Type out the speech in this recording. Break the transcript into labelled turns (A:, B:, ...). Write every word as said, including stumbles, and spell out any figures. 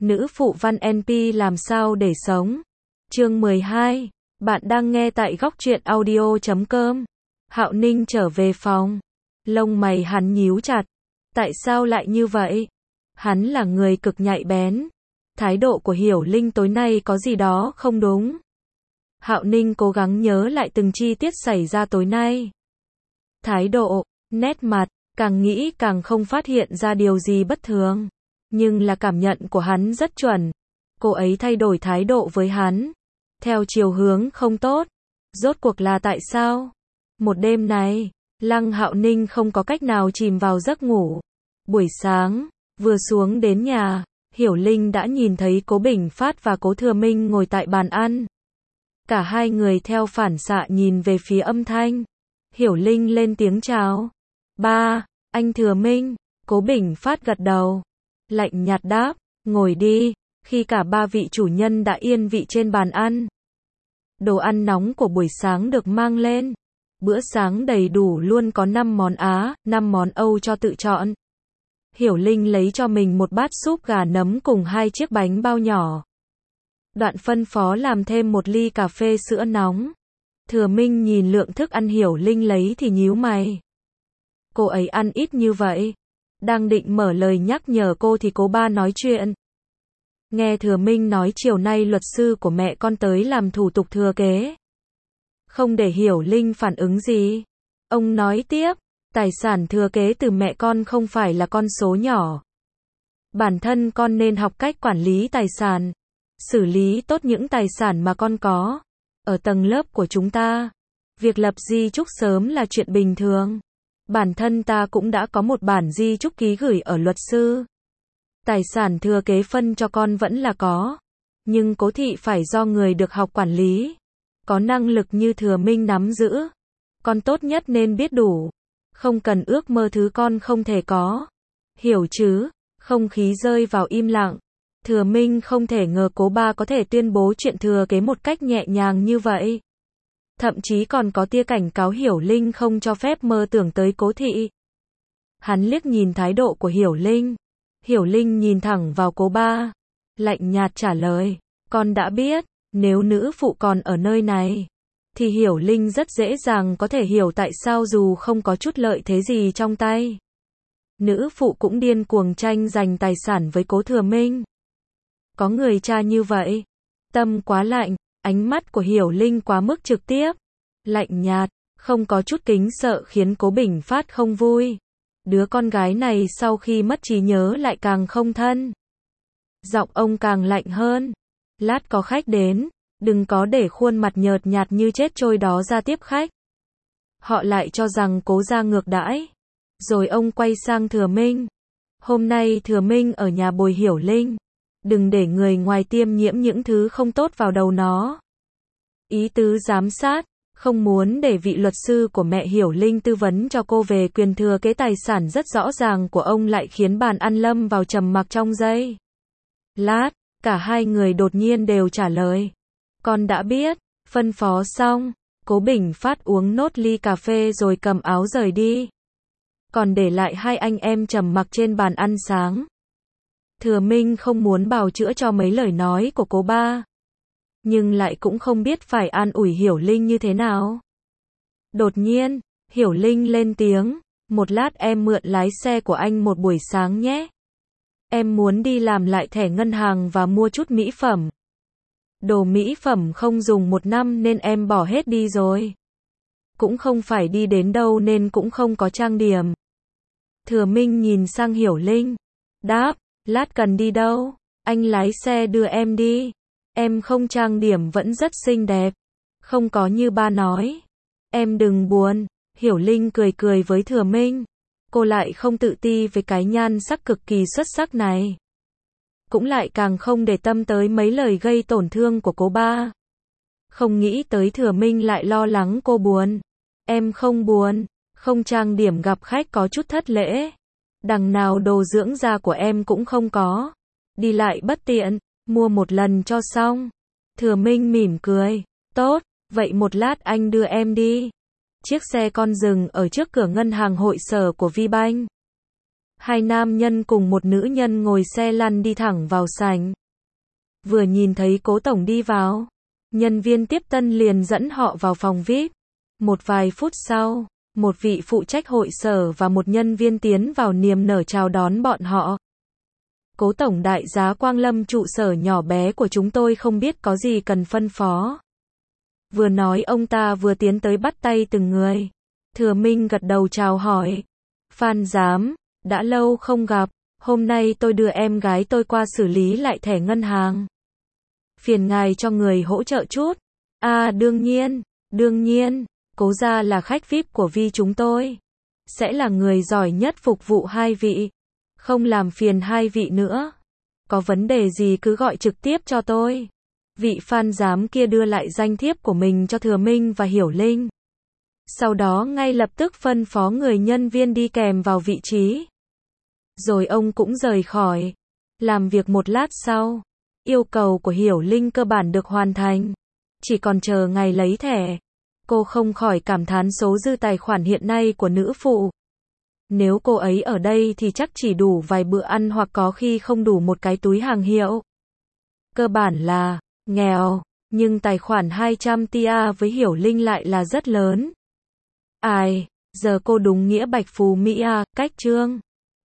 A: Nữ phụ văn en pê làm sao để sống. Chương mười hai. Bạn đang nghe tại góc truyện audio chấm com. Hạo Ninh trở về phòng. Lông mày hắn nhíu chặt. Tại sao lại như vậy? Hắn là người cực nhạy bén. Thái độ của Hiểu Linh tối nay có gì đó không đúng. Hạo Ninh cố gắng nhớ lại từng chi tiết xảy ra tối nay. Thái độ, nét mặt, càng nghĩ càng không phát hiện ra điều gì bất thường. Nhưng là cảm nhận của hắn rất chuẩn. Cô ấy thay đổi thái độ với hắn. Theo chiều hướng không tốt. Rốt cuộc là tại sao? Một đêm này, Lăng Hạo Ninh không có cách nào chìm vào giấc ngủ. Buổi sáng, vừa xuống đến nhà, Hiểu Linh đã nhìn thấy Cố Bình Phát và Cố Thừa Minh ngồi tại bàn ăn. Cả hai người theo phản xạ nhìn về phía âm thanh. Hiểu Linh lên tiếng chào. Ba, anh Thừa Minh. Cố Bình Phát gật đầu. Lạnh nhạt đáp, ngồi đi. Khi cả ba vị chủ nhân đã yên vị trên bàn ăn. Đồ ăn nóng của buổi sáng được mang lên. Bữa sáng đầy đủ luôn, có năm món Á, năm món Âu cho tự chọn. Hiểu Linh lấy cho mình một bát súp gà nấm cùng hai chiếc bánh bao nhỏ. Đoạn phân phó làm thêm một ly cà phê sữa nóng. Thừa Minh nhìn lượng thức ăn Hiểu Linh lấy thì nhíu mày. Cô ấy ăn ít như vậy. Đang định mở lời nhắc nhở cô thì Cố Ba nói chuyện. Nghe Thừa Minh nói chiều nay luật sư của mẹ con tới làm thủ tục thừa kế. Không để Hiểu Linh phản ứng gì. Ông nói tiếp, tài sản thừa kế từ mẹ con không phải là con số nhỏ. Bản thân con nên học cách quản lý tài sản. Xử lý tốt những tài sản mà con có. Ở tầng lớp của chúng ta, việc lập di chúc sớm là chuyện bình thường. Bản thân ta cũng đã có một bản di chúc ký gửi ở luật sư. Tài sản thừa kế phân cho con vẫn là có. Nhưng cố thị phải do người được học quản lý. Có năng lực như Thừa Minh nắm giữ. Con tốt nhất nên biết đủ. Không cần ước mơ thứ con không thể có. Hiểu chứ? Không khí rơi vào im lặng. Thừa Minh không thể ngờ Cố Ba có thể tuyên bố chuyện thừa kế một cách nhẹ nhàng như vậy. Thậm chí còn có tia cảnh cáo Hiểu Linh không cho phép mơ tưởng tới Cố thị. Hắn liếc nhìn thái độ của Hiểu Linh. Hiểu Linh nhìn thẳng vào Cố Ba. Lạnh nhạt trả lời. Con đã biết, nếu nữ phụ còn ở nơi này, thì Hiểu Linh rất dễ dàng có thể hiểu tại sao dù không có chút lợi thế gì trong tay. Nữ phụ cũng điên cuồng tranh giành tài sản với Cố Thừa Minh. Có người cha như vậy. Tâm quá lạnh, ánh mắt của Hiểu Linh quá mức trực tiếp. Lạnh nhạt, không có chút kính sợ khiến Cố Bình Phát không vui. Đứa con gái này sau khi mất trí nhớ lại càng không thân. Giọng ông càng lạnh hơn. Lát có khách đến, đừng có để khuôn mặt nhợt nhạt như chết trôi đó ra tiếp khách. Họ lại cho rằng Cố gia ngược đãi. Rồi ông quay sang Thừa Minh. Hôm nay Thừa Minh ở nhà bồi Hiểu Linh. Đừng để người ngoài tiêm nhiễm những thứ không tốt vào đầu nó. Ý tứ giám sát, không muốn để vị luật sư của mẹ Hiểu Linh tư vấn cho cô về quyền thừa kế tài sản rất rõ ràng của ông lại khiến bàn ăn lâm vào trầm mặc trong giây. Lát, cả hai người đột nhiên đều trả lời. Con đã biết, phân phó xong, Cố Bình Phát uống nốt ly cà phê rồi cầm áo rời đi. Còn để lại hai anh em trầm mặc trên bàn ăn sáng. Thừa Minh không muốn bào chữa cho mấy lời nói của Cố Ba. Nhưng lại cũng không biết phải an ủi Hiểu Linh như thế nào. Đột nhiên, Hiểu Linh lên tiếng. Một lát em mượn lái xe của anh một buổi sáng nhé. Em muốn đi làm lại thẻ ngân hàng và mua chút mỹ phẩm. Đồ mỹ phẩm không dùng một năm nên em bỏ hết đi rồi. Cũng không phải đi đến đâu nên cũng không có trang điểm. Thừa Minh nhìn sang Hiểu Linh. Đáp, lát cần đi đâu? Anh lái xe đưa em đi. Em không trang điểm vẫn rất xinh đẹp. Không có như ba nói. Em đừng buồn. Hiểu Linh cười cười với Thừa Minh. Cô lại không tự ti với cái nhan sắc cực kỳ xuất sắc này. Cũng lại càng không để tâm tới mấy lời gây tổn thương của Cố Ba. Không nghĩ tới Thừa Minh lại lo lắng cô buồn. Em không buồn. Không trang điểm gặp khách có chút thất lễ. Đằng nào đồ dưỡng da của em cũng không có. Đi lại bất tiện. Mua một lần cho xong. Thừa Minh mỉm cười. Tốt, vậy một lát anh đưa em đi. Chiếc xe con dừng ở trước cửa ngân hàng hội sở của VBank. Hai nam nhân cùng một nữ nhân ngồi xe lăn đi thẳng vào sảnh. Vừa nhìn thấy Cố tổng đi vào, nhân viên tiếp tân liền dẫn họ vào phòng vi ai pi. Một vài phút sau, một vị phụ trách hội sở và một nhân viên tiến vào niềm nở chào đón bọn họ. Cố tổng đại giá quang lâm trụ sở nhỏ bé của chúng tôi, không biết có gì cần phân phó. Vừa nói ông ta vừa tiến tới bắt tay từng người. Thừa Minh gật đầu chào hỏi. Phan giám, đã lâu không gặp, hôm nay tôi đưa em gái tôi qua xử lý lại thẻ ngân hàng. Phiền ngài cho người hỗ trợ chút. À đương nhiên, đương nhiên, Cố gia là khách vi ai pi của Vi chúng tôi. Sẽ là người giỏi nhất phục vụ hai vị. Không làm phiền hai vị nữa. Có vấn đề gì cứ gọi trực tiếp cho tôi. Vị Phan giám kia đưa lại danh thiếp của mình cho Thừa Minh và Hiểu Linh. Sau đó ngay lập tức phân phó người nhân viên đi kèm vào vị trí. Rồi ông cũng rời khỏi. Làm việc một lát sau, yêu cầu của Hiểu Linh cơ bản được hoàn thành. Chỉ còn chờ ngày lấy thẻ. Cô không khỏi cảm thán số dư tài khoản hiện nay của nữ phụ. Nếu cô ấy ở đây thì chắc chỉ đủ vài bữa ăn hoặc có khi không đủ một cái túi hàng hiệu. Cơ bản là nghèo, nhưng tài khoản hai trăm tia với Hiểu Linh lại là rất lớn. Ai, giờ cô đúng nghĩa bạch phú Mỹ à, cách chương.